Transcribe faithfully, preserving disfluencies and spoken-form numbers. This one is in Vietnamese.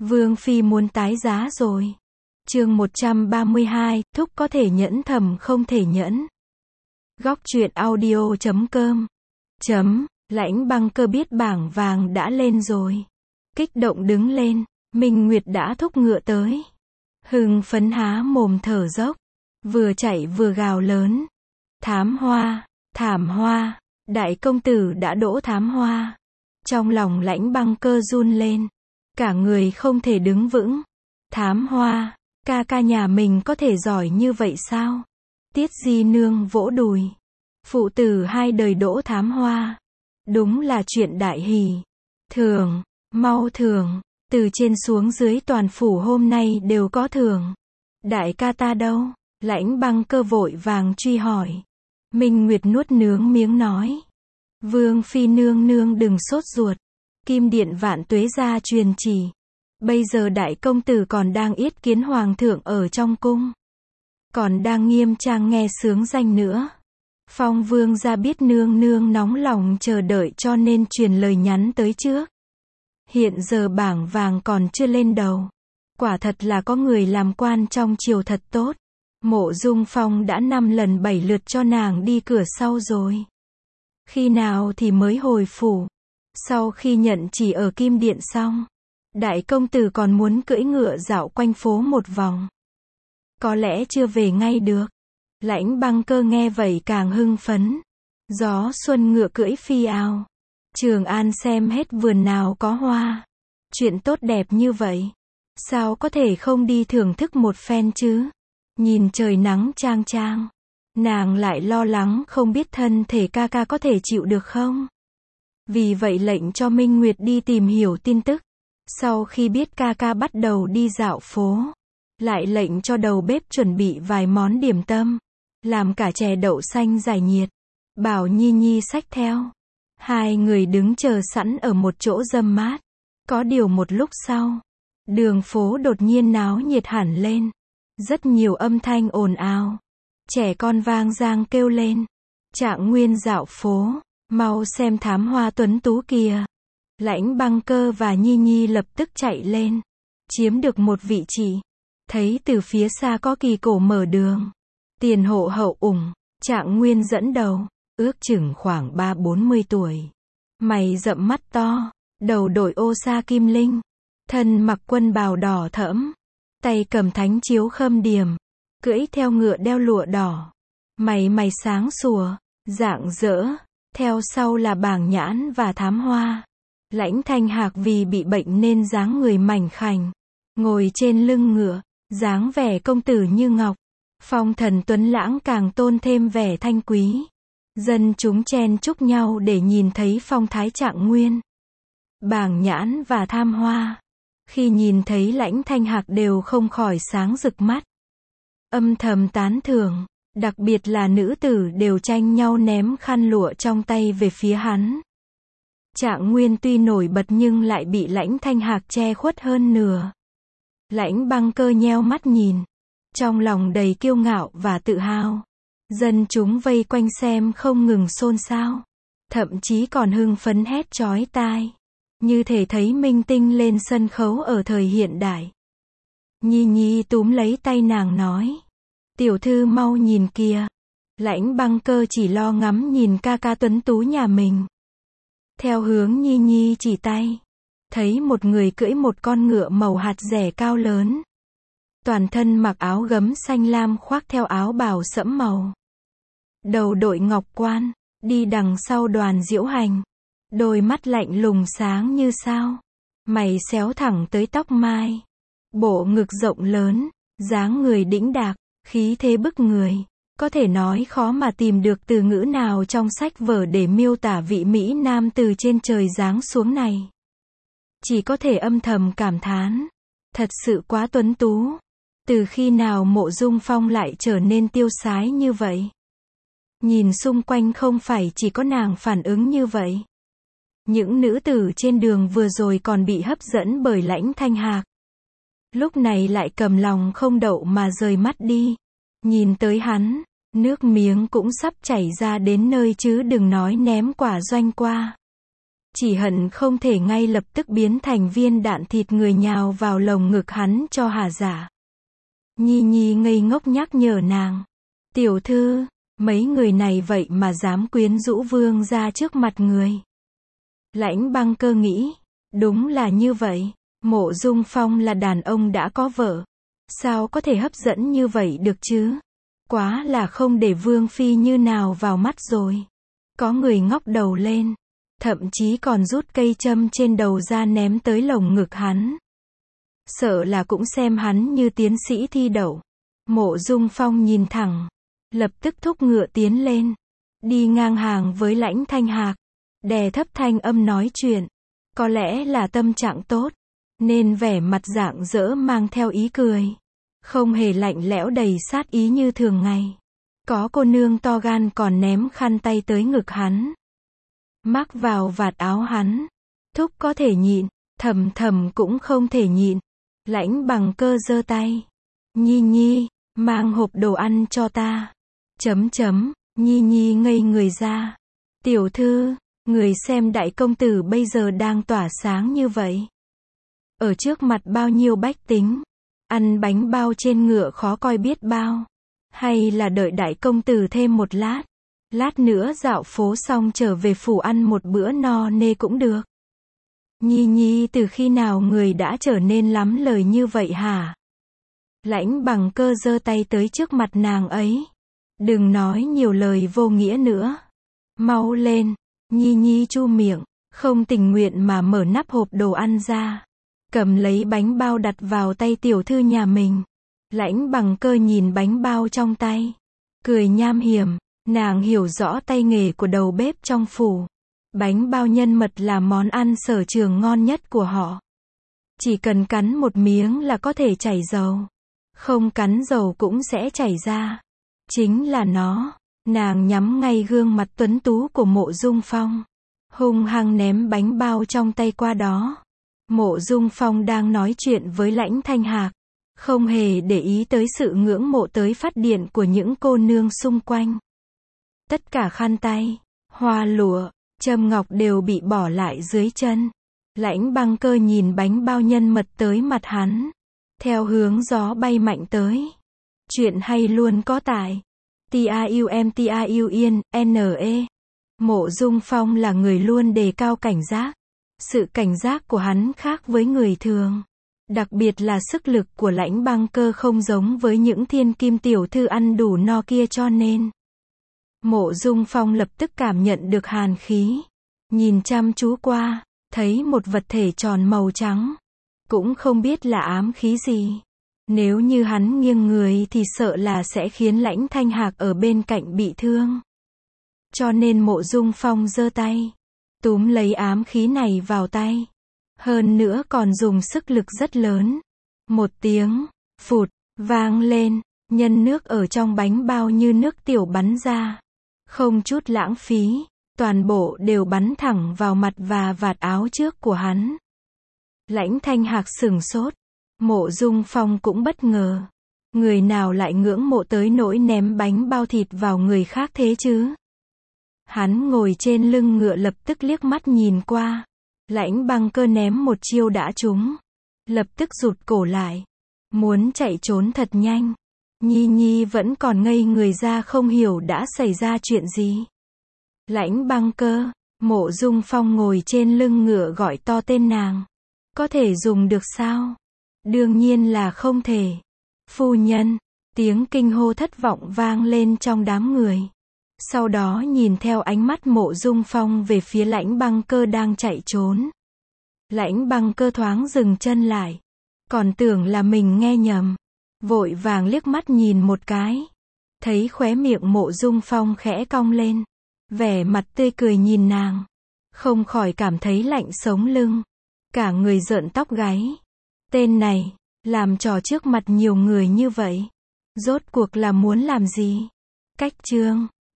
Vương Phi muốn tái giá rồi. Chương một trăm ba mươi hai, thúc có thể nhẫn thầm không thể nhẫn. Góc truyện audio chấm com. Chấm, Lãnh Băng Cơ biết bảng vàng đã lên rồi. Kích động đứng lên, Minh Nguyệt đã thúc ngựa tới. Hưng phấn há mồm thở dốc, vừa chạy vừa gào lớn. Thám hoa, thảm hoa, đại công tử đã đỗ thám hoa. Trong lòng Lãnh Băng Cơ run lên, cả người không thể đứng vững. Thám hoa, ca ca nhà mình có thể giỏi như vậy sao? Tiết Di Nương vỗ đùi. Phụ tử hai đời đỗ thám hoa. Đúng là chuyện đại hỷ. Thưởng, mau thưởng, từ trên xuống dưới toàn phủ hôm nay đều có thưởng. Đại ca ta đâu? Lãnh Băng Cơ vội vàng truy hỏi. Minh Nguyệt nuốt nướng miếng nói. Vương Phi nương nương đừng sốt ruột. Kim Điện Vạn Tuế ra truyền chỉ. Bây giờ đại công tử còn đang yết kiến hoàng thượng ở trong cung. Còn đang nghiêm trang nghe sướng danh nữa. Phong vương gia biết nương nương nóng lòng chờ đợi cho nên truyền lời nhắn tới trước. Hiện giờ bảng vàng còn chưa lên đầu. Quả thật là có người làm quan trong triều thật tốt. Mộ Dung Phong đã năm lần bảy lượt cho nàng đi cửa sau rồi. Khi nào thì mới hồi phủ? Sau khi nhận chỉ ở Kim Điện xong, đại công tử còn muốn cưỡi ngựa dạo quanh phố một vòng. Có lẽ chưa về ngay được. Lãnh Băng Cơ nghe vậy càng hưng phấn. Gió xuân ngựa cưỡi phi ao. Trường An xem hết vườn nào có hoa. Chuyện tốt đẹp như vậy, sao có thể không đi thưởng thức một phen chứ? Nhìn trời nắng chang chang, nàng lại lo lắng không biết thân thể ca ca có thể chịu được không? Vì vậy lệnh cho Minh Nguyệt đi tìm hiểu tin tức. Sau khi biết ca ca bắt đầu đi dạo phố, lại lệnh cho đầu bếp chuẩn bị vài món điểm tâm, làm cả chè đậu xanh giải nhiệt, bảo Nhi Nhi xách theo. Hai người đứng chờ sẵn ở một chỗ râm mát. Có điều một lúc sau, đường phố đột nhiên náo nhiệt hẳn lên. Rất nhiều âm thanh ồn ào. Trẻ con vang dang kêu lên. Trạng Nguyên dạo phố, mau xem thám hoa tuấn tú kìa. Lãnh Băng Cơ và Nhi Nhi lập tức chạy lên. Chiếm được một vị trí. Thấy từ phía xa có kỳ cổ mở đường. Tiền hộ hậu ủng, Trạng Nguyên dẫn đầu. Ước chừng khoảng ba bốn mươi tuổi. Mày rậm mắt to, đầu đội ô sa kim linh. Thân mặc quân bào đỏ thẫm. Tay cầm thánh chiếu khâm điềm. Cưỡi theo ngựa đeo lụa đỏ. Mày mày sáng sủa, rạng rỡ. Theo sau là Bảng Nhãn và Thám Hoa. Lãnh Thanh Hạc vì bị bệnh nên dáng người mảnh khảnh. Ngồi trên lưng ngựa, dáng vẻ công tử như ngọc. Phong thần tuấn lãng càng tôn thêm vẻ thanh quý. Dân chúng chen chúc nhau để nhìn thấy phong thái Trạng Nguyên. Bảng Nhãn và Tham Hoa, khi nhìn thấy Lãnh Thanh Hạc đều không khỏi sáng rực mắt. Âm thầm tán thưởng, đặc biệt là nữ tử đều tranh nhau ném khăn lụa trong tay về phía hắn. Trạng Nguyên tuy nổi bật nhưng lại bị Lãnh Thanh Hạc che khuất hơn nửa. Lãnh Băng Cơ nheo mắt nhìn, trong lòng đầy kiêu ngạo và tự hào. Dân chúng vây quanh xem không ngừng xôn xao, thậm chí còn hưng phấn hét chói tai, như thể thấy minh tinh lên sân khấu ở thời hiện đại. Nhi Nhi túm lấy tay nàng nói, tiểu thư mau nhìn kìa. Lãnh Băng Cơ chỉ lo ngắm nhìn ca ca tuấn tú nhà mình. Theo hướng Nhi Nhi chỉ tay, thấy một người cưỡi một con ngựa màu hạt rẻ cao lớn. Toàn thân mặc áo gấm xanh lam khoác theo áo bào sẫm màu. Đầu đội ngọc quan, đi đằng sau đoàn diễu hành. Đôi mắt lạnh lùng sáng như sao. Mày xéo thẳng tới tóc mai. Bộ ngực rộng lớn, dáng người đĩnh đạc, khí thế bức người. Có thể nói khó mà tìm được từ ngữ nào trong sách vở để miêu tả vị Mỹ Nam từ trên trời giáng xuống này. Chỉ có thể âm thầm cảm thán. Thật sự quá tuấn tú. Từ khi nào Mộ Dung Phong lại trở nên tiêu sái như vậy? Nhìn xung quanh không phải chỉ có nàng phản ứng như vậy. Những nữ tử trên đường vừa rồi còn bị hấp dẫn bởi Lãnh Thanh Hạc. Lúc này lại cầm lòng không đậu mà rời mắt đi. Nhìn tới hắn, nước miếng cũng sắp chảy ra đến nơi chứ đừng nói ném quả doanh qua. chỉ hận không thể ngay lập tức biến thành viên đạn thịt người nhào vào lồng ngực hắn cho hà giả. Nhi Nhi ngây ngốc nhắc nhở nàng. Tiểu thư, mấy người này vậy mà dám quyến rũ vương ra trước mặt người. Lãnh Băng Cơ nghĩ, đúng là như vậy, Mộ Dung Phong là đàn ông đã có vợ. Sao có thể hấp dẫn như vậy được chứ? Quá là không để vương phi như nào vào mắt rồi. Có người ngóc đầu lên, thậm chí còn rút cây châm trên đầu ra ném tới lồng ngực hắn. Sợ là cũng xem hắn như tiến sĩ thi đậu. Mộ Dung Phong nhìn thẳng, lập tức thúc ngựa tiến lên, đi ngang hàng với Lãnh Thanh Hạc, đè thấp thanh âm nói chuyện. Có lẽ là tâm trạng tốt, nên vẻ mặt rạng rỡ mang theo ý cười, không hề lạnh lẽo đầy sát ý như thường ngày. Có cô nương to gan còn ném khăn tay tới ngực hắn, mắc vào vạt áo hắn. Thúc có thể nhịn, Thầm Thầm cũng không thể nhịn. Lãnh Bằng Cơ giơ tay. Nhi Nhi, mang hộp đồ ăn cho ta. Chấm chấm, Nhi Nhi ngây người ra. Tiểu thư, người xem đại công tử bây giờ đang tỏa sáng như vậy. Ở trước mặt bao nhiêu bách tính, ăn bánh bao trên ngựa khó coi biết bao. Hay là đợi đại công tử thêm một lát, lát nữa dạo phố xong trở về phủ ăn một bữa no nê cũng được. Nhi Nhi từ khi nào người đã trở nên lắm lời như vậy hả? Lãnh Bằng Cơ giơ tay tới trước mặt nàng ấy. Đừng nói nhiều lời vô nghĩa nữa. Mau lên. Nhi Nhi chu miệng, không tình nguyện mà mở nắp hộp đồ ăn ra, cầm lấy bánh bao đặt vào tay tiểu thư nhà mình. Lãnh Bằng Cơ nhìn bánh bao trong tay, cười nham hiểm. Nàng hiểu rõ tay nghề của đầu bếp trong phủ. Bánh bao nhân mật là món ăn sở trường ngon nhất của họ. Chỉ cần cắn một miếng là có thể chảy dầu. Không cắn dầu cũng sẽ chảy ra. Chính là nó. Nàng nhắm ngay gương mặt tuấn tú của Mộ Dung Phong, hung hăng ném bánh bao trong tay qua đó. Mộ Dung Phong đang nói chuyện với Lãnh Thanh Hạc, không hề để ý tới sự ngưỡng mộ tới phát điện của những cô nương xung quanh. Tất cả khăn tay, hoa lụa, châm ngọc đều bị bỏ lại dưới chân. Lãnh Băng Cơ nhìn bánh bao nhân mật tới mặt hắn, theo hướng gió bay mạnh tới. Chuyện hay luôn có tại TIUMTIUIN, N E. Mộ Dung Phong là người luôn đề cao cảnh giác. Sự cảnh giác của hắn khác với người thường. Đặc biệt là sức lực của Lãnh Băng Cơ không giống với những thiên kim tiểu thư ăn đủ no kia cho nên. Mộ Dung Phong lập tức cảm nhận được hàn khí. Nhìn chăm chú qua, thấy một vật thể tròn màu trắng. Cũng không biết là ám khí gì. Nếu như hắn nghiêng người thì sợ là sẽ khiến Lãnh Thanh Hạc ở bên cạnh bị thương. Cho nên Mộ Dung Phong giơ tay, túm lấy ám khí này vào tay. Hơn nữa còn dùng sức lực rất lớn. Một tiếng, phụt, vang lên, nhân nước ở trong bánh bao như nước tiểu bắn ra. Không chút lãng phí, toàn bộ đều bắn thẳng vào mặt và vạt áo trước của hắn. Lãnh Thanh Hạc sửng sốt. Mộ Dung Phong cũng bất ngờ. Người nào lại ngưỡng mộ tới nỗi ném bánh bao thịt vào người khác thế chứ? Hắn ngồi trên lưng ngựa lập tức liếc mắt nhìn qua. Lãnh Băng Cơ ném một chiêu đã trúng. Lập tức rụt cổ lại. Muốn chạy trốn thật nhanh. Nhi Nhi vẫn còn ngây người ra không hiểu đã xảy ra chuyện gì. Lãnh Băng Cơ, Mộ Dung Phong ngồi trên lưng ngựa gọi to tên nàng. Có thể dùng được sao? Đương nhiên là không thể. Phu nhân, tiếng kinh hô thất vọng vang lên trong đám người. Sau đó nhìn theo ánh mắt Mộ Dung Phong về phía Lãnh Băng Cơ đang chạy trốn. Lãnh Băng Cơ thoáng dừng chân lại. Còn tưởng là mình nghe nhầm. Vội vàng liếc mắt nhìn một cái. Thấy khóe miệng Mộ Dung Phong khẽ cong lên. Vẻ mặt tươi cười nhìn nàng. Không khỏi cảm thấy lạnh sống lưng. Cả người rợn tóc gáy. Tên này, làm trò trước mặt nhiều người như vậy. Rốt cuộc là muốn làm gì? Cách chương